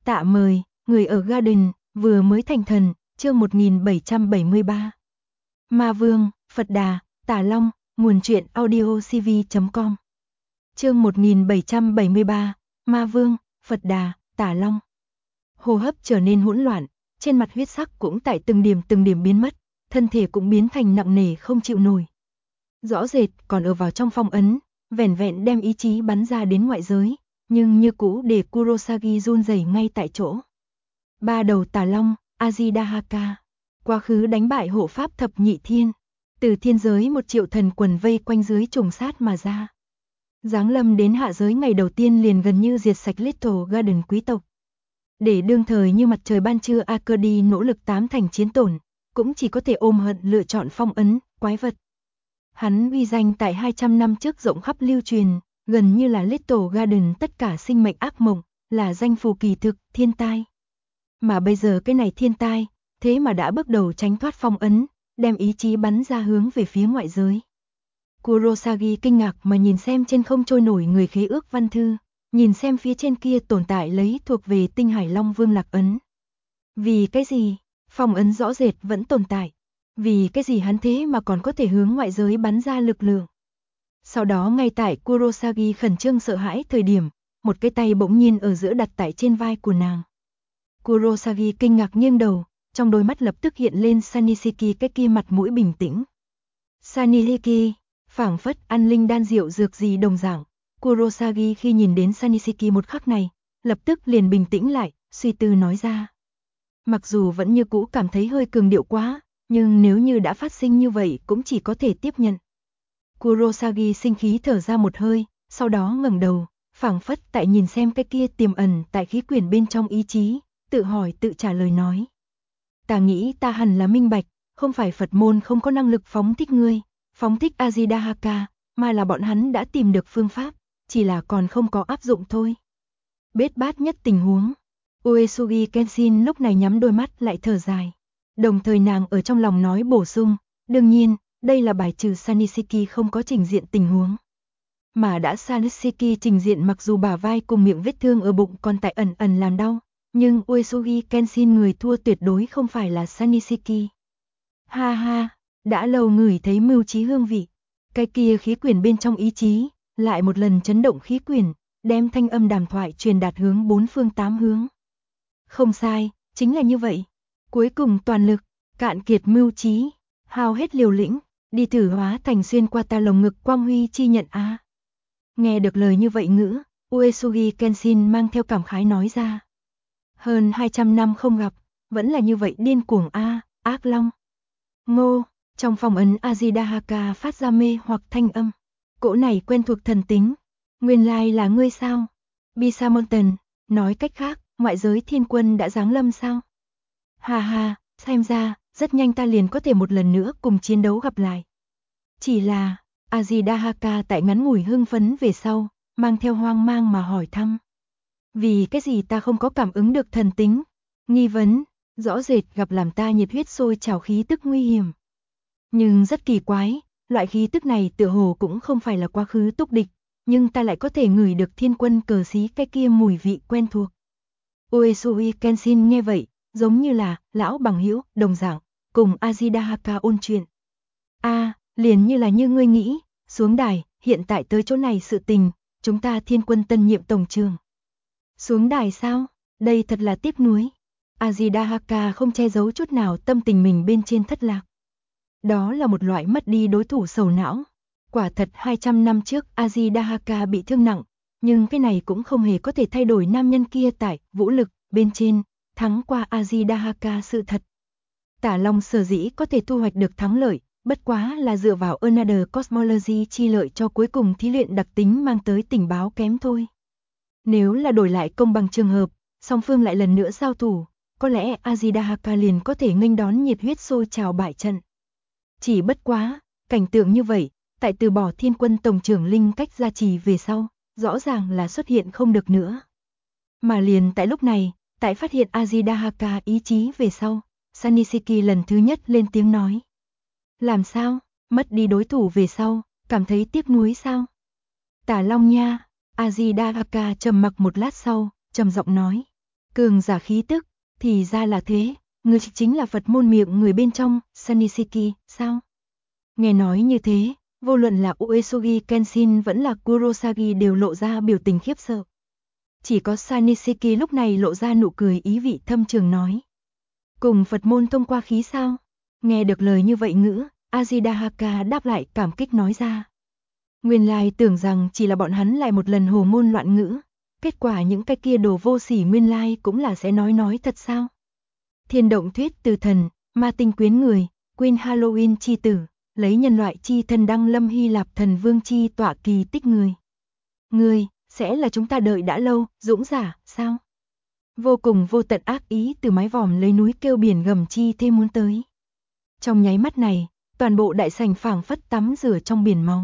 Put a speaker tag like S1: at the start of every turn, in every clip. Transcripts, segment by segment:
S1: Tạ mời, người ở Garden, vừa mới thành thần, chương 1773. Ma Vương, Phật Đà, Tà Long, nguồn truyện audiocv.com. Chương 1773, Ma Vương, Phật Đà, Tà Long. Hô hấp trở nên hỗn loạn, trên mặt huyết sắc cũng tại từng điểm biến mất, thân thể cũng biến thành nặng nề không chịu nổi. Rõ rệt còn ở vào trong phong ấn, vẻn vẹn đem ý chí bắn ra đến ngoại giới, nhưng như cũ để Kurosagi run rẩy ngay tại chỗ. Ba đầu Tà Long, Ajidahaka, quá khứ đánh bại hộ pháp thập nhị thiên, từ thiên giới 1 triệu thần quần vây quanh dưới trùng sát mà ra. Giáng lâm đến hạ giới ngày đầu tiên liền gần như diệt sạch Little Garden quý tộc. Để đương thời như mặt trời ban trưa Akedi nỗ lực 8 thành chiến tổn, cũng chỉ có thể ôm hận lựa chọn phong ấn, quái vật. Hắn uy danh tại 200 năm trước rộng khắp lưu truyền, gần như là Little Garden tất cả sinh mệnh ác mộng, là danh phù kỳ thực, thiên tai. Mà bây giờ cái này thiên tai, thế mà đã bước đầu tránh thoát phong ấn, đem ý chí bắn ra hướng về phía ngoại giới. Kurosagi kinh ngạc mà nhìn xem trên không trôi nổi người khế ước văn thư, nhìn xem phía trên kia tồn tại lấy thuộc về tinh hải Long Vương lạc ấn. Vì cái gì? Phong ấn rõ rệt vẫn tồn tại. Vì cái gì hắn thế mà còn có thể hướng ngoại giới bắn ra lực lượng? Sau đó ngay tại Kurosagi khẩn trương sợ hãi thời điểm, một cái tay bỗng nhiên ở giữa đặt tại trên vai của nàng. Kurosagi kinh ngạc nghiêng đầu, trong đôi mắt lập tức hiện lên Sanishiki cái kia mặt mũi bình tĩnh. Sanishiki, phảng phất ăn linh đan rượu dược gì đồng dạng. Kurosagi khi nhìn đến Sanishiki một khắc này, lập tức liền bình tĩnh lại, suy tư nói ra. Mặc dù vẫn như cũ cảm thấy hơi cường điệu quá, nhưng nếu như đã phát sinh như vậy cũng chỉ có thể tiếp nhận. Kurosagi sinh khí thở ra một hơi, sau đó ngẩng đầu, phảng phất tại nhìn xem cái kia tiềm ẩn tại khí quyển bên trong ý chí, tự hỏi tự trả lời nói. Ta nghĩ ta hẳn là minh bạch, không phải Phật môn không có năng lực phóng thích ngươi, phóng thích Ajidahaka, mà là bọn hắn đã tìm được phương pháp, chỉ là còn không có áp dụng thôi. Bết bát nhất tình huống. Uesugi Kenshin lúc này nhắm đôi mắt lại thở dài. Đồng thời nàng ở trong lòng nói bổ sung, đương nhiên, đây là bài trừ Sanishiki không có trình diện tình huống. Mà đã Sanishiki trình diện mặc dù bả vai cùng miệng vết thương ở bụng còn tại ẩn ẩn làm đau, nhưng Uesugi Kenshin người thua tuyệt đối không phải là Sanishiki. Ha ha, đã lâu ngửi thấy mưu trí hương vị. Cái kia khí quyển bên trong ý chí, lại một lần chấn động khí quyển, đem thanh âm đàm thoại truyền đạt hướng 4 phương 8 hướng. Không sai, chính là như vậy. Cuối cùng toàn lực, cạn kiệt mưu trí, hao hết liều lĩnh, đi thử hóa thành xuyên qua ta lồng ngực quang huy chi nhận a. Nghe được lời như vậy ngữ, Uesugi Kenshin mang theo cảm khái nói ra. Hơn 200 năm không gặp, vẫn là như vậy điên cuồng a, ác long. Ngô, trong phòng ấn Ajidahaka phát ra mê hoặc thanh âm. Cỗ này quen thuộc thần tính. Nguyên lai là ngươi sao? Bisamonten, nói cách khác, ngoại giới thiên quân đã giáng lâm sao? Hà hà, xem ra, rất nhanh ta liền có thể một lần nữa cùng chiến đấu gặp lại. Chỉ là, Ajidahaka tại ngắn ngủi hưng phấn về sau, mang theo hoang mang mà hỏi thăm. Vì cái gì ta không có cảm ứng được thần tính? Nghi vấn, rõ rệt gặp làm ta nhiệt huyết sôi trào khí tức nguy hiểm. Nhưng rất kỳ quái, loại khí tức này tựa hồ cũng không phải là quá khứ túc địch, nhưng ta lại có thể ngửi được thiên quân cờ xí cái kia mùi vị quen thuộc. Uesugi Kenshin nghe vậy, giống như là lão bằng hữu đồng dạng, cùng Ajidahaka ôn chuyện. Liền như là như ngươi nghĩ, xuống đài, hiện tại tới chỗ này sự tình, chúng ta thiên quân tân nhiệm tổng trưởng. Xuống đài sao? Đây thật là tiếc nuối. Ajidahaka không che giấu chút nào tâm tình mình bên trên thất lạc. Đó là một loại mất đi đối thủ sầu não. Quả thật 200 năm trước Ajidahaka bị thương nặng, nhưng cái này cũng không hề có thể thay đổi nam nhân kia tại vũ lực bên trên, thắng qua Ajidahaka sự thật. Tả Long sở dĩ có thể thu hoạch được thắng lợi, bất quá là dựa vào Another Cosmology chi lợi cho cuối cùng thí luyện đặc tính mang tới tình báo kém thôi. Nếu là đổi lại công bằng trường hợp, song phương lại lần nữa giao thủ, có lẽ Ajidahaka liền có thể nghênh đón nhiệt huyết sôi trào bại trận. Chỉ bất quá, cảnh tượng như vậy, tại từ bỏ thiên quân tổng trưởng linh cách gia trì về sau, rõ ràng là xuất hiện không được nữa. Mà liền tại lúc này, tại phát hiện Ajidahaka ý chí về sau, Sanishiki lần thứ nhất lên tiếng nói. Làm sao, mất đi đối thủ về sau, cảm thấy tiếc nuối sao? Tả Long nha, Ajidahaka trầm mặc một lát sau, trầm giọng nói. Cường giả khí tức, thì ra là thế, người chính là Phật môn miệng người bên trong, Sanishiki, sao? Nghe nói như thế, vô luận là Uesugi Kenshin vẫn là Kurosagi đều lộ ra biểu tình khiếp sợ. Chỉ có Sanishiki lúc này lộ ra nụ cười ý vị thâm trường nói. Cùng Phật môn thông qua khí sao? Nghe được lời như vậy ngữ, Ajidahaka đáp lại cảm kích nói ra. Nguyên lai tưởng rằng chỉ là bọn hắn lại một lần hồ ngôn loạn ngữ, kết quả những cái kia đồ vô sỉ nguyên lai cũng là sẽ nói thật sao? Thiên động thuyết từ thần, ma tinh quyến người, Queen Halloween chi tử, lấy nhân loại chi thân đăng lâm Hy Lạp thần vương chi tọa kỳ tích người. Người, sẽ là chúng ta đợi đã lâu, dũng giả, sao? Vô cùng vô tận ác ý từ mái vòm lấy núi kêu biển gầm chi thêm muốn tới. Trong nháy mắt này, toàn bộ đại sảnh phảng phất tắm rửa trong biển máu.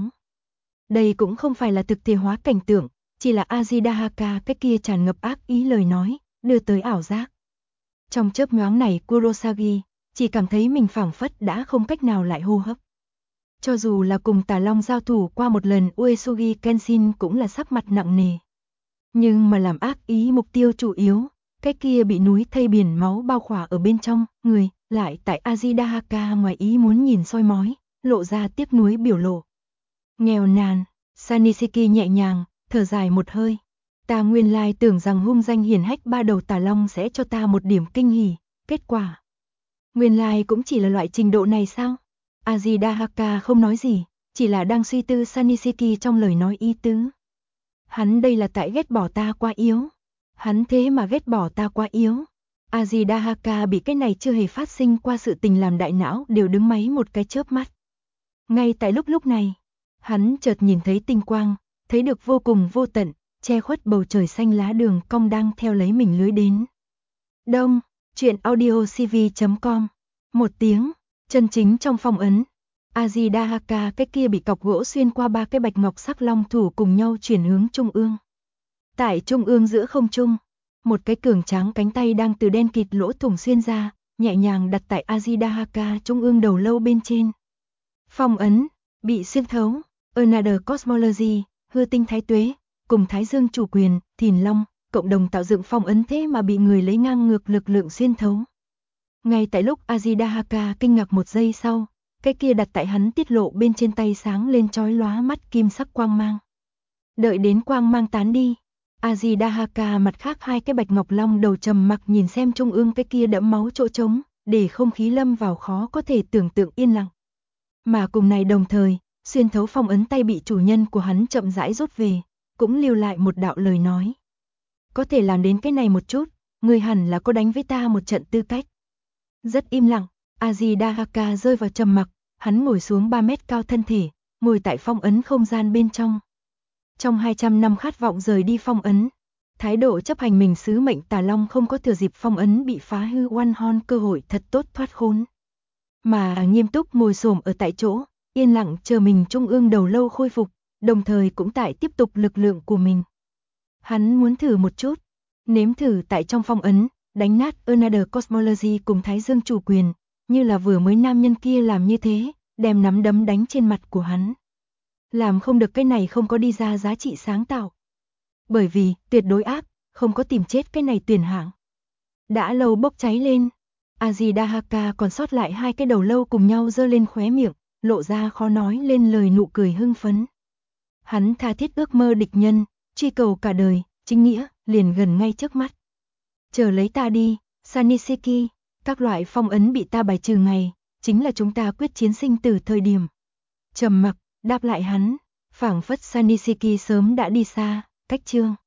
S1: Đây cũng không phải là thực thể hóa cảnh tượng, chỉ là Ajidahaka cái kia tràn ngập ác ý lời nói, đưa tới ảo giác. Trong chớp nhoáng này Kurosagi chỉ cảm thấy mình phảng phất đã không cách nào lại hô hấp. Cho dù là cùng Tà Long giao thủ qua một lần, Uesugi Kenshin cũng là sắc mặt nặng nề. Nhưng mà làm ác ý mục tiêu chủ yếu, cái kia bị núi thây biển máu bao khỏa ở bên trong, người, lại tại Ajidahaka ngoài ý muốn nhìn soi mói, lộ ra tiếc nuối biểu lộ. Nghèo nàn, Sanishiki nhẹ nhàng, thở dài một hơi. Ta nguyên lai tưởng rằng hung danh hiển hách ba đầu Tà Long sẽ cho ta một điểm kinh hỉ, kết quả. Nguyên lai cũng chỉ là loại trình độ này sao? Ajidahaka không nói gì, chỉ là đang suy tư Sanishiki trong lời nói ý tứ. Hắn đây là tại ghét bỏ ta quá yếu. Hắn thế mà ghét bỏ ta quá yếu. Ajidahaka bị cái này chưa hề phát sinh qua sự tình làm đại não đều đứng máy một cái chớp mắt. Ngay tại lúc này, hắn chợt nhìn thấy tinh quang, thấy được vô cùng vô tận, che khuất bầu trời xanh lá đường cong đang theo lấy mình lưới đến. Đông, truyện audiocv.com. Một tiếng, chân chính trong phong ấn. Ajidahaka cái kia bị cọc gỗ xuyên qua ba cái bạch ngọc sắc long thủ cùng nhau chuyển hướng trung ương. Tại trung ương giữa không trung, một cái cường tráng cánh tay đang từ đen kịt lỗ thủng xuyên ra, nhẹ nhàng đặt tại Ajidahaka trung ương đầu lâu bên trên. Phong ấn, bị xuyên thấu, Another Cosmology, hư tinh thái tuế, cùng thái dương chủ quyền, thìn long, cộng đồng tạo dựng phong ấn thế mà bị người lấy ngang ngược lực lượng xuyên thấu. Ngay tại lúc Ajidahaka kinh ngạc một giây sau, cái kia đặt tại hắn tiết lộ bên trên tay sáng lên chói lóa mắt kim sắc quang mang. Đợi đến quang mang tán đi, Ajidahaka mặt khác hai cái bạch ngọc long đầu trầm mặc nhìn xem trung ương cái kia đẫm máu chỗ trống, để không khí lâm vào khó có thể tưởng tượng yên lặng. Mà cùng này đồng thời, xuyên thấu phong ấn tay bị chủ nhân của hắn chậm rãi rút về, cũng lưu lại một đạo lời nói. Có thể làm đến cái này một chút, người hẳn là có đánh với ta một trận tư cách. Rất im lặng, Ajidahaka rơi vào trầm mặc, hắn ngồi xuống 3 mét cao thân thể, ngồi tại phong ấn không gian bên trong. Trong 200 năm khát vọng rời đi phong ấn, thái độ chấp hành mình sứ mệnh Tà Long không có thừa dịp phong ấn bị phá hư oan hon cơ hội thật tốt thoát khốn. Mà nghiêm túc ngồi xổm ở tại chỗ, yên lặng chờ mình trung ương đầu lâu khôi phục, đồng thời cũng tại tiếp tục lực lượng của mình. Hắn muốn thử một chút, nếm thử tại trong phong ấn, đánh nát Another Cosmology cùng Thái Dương chủ quyền, như là vừa mới nam nhân kia làm như thế, đem nắm đấm đánh trên mặt của hắn. Làm không được cái này không có đi ra giá trị sáng tạo. Bởi vì, tuyệt đối ác, không có tìm chết cái này tuyển hạng. Đã lâu bốc cháy lên, Ajidahaka còn sót lại hai cái đầu lâu cùng nhau giơ lên khóe miệng, lộ ra khó nói lên lời nụ cười hưng phấn. Hắn tha thiết ước mơ địch nhân, truy cầu cả đời, chính nghĩa, liền gần ngay trước mắt. Chờ lấy ta đi, Sanishiki, các loại phong ấn bị ta bài trừ ngày, chính là chúng ta quyết chiến sinh tử thời điểm. Trầm mặc, đáp lại hắn, phảng phất Sanishiki sớm đã đi xa, cách chương.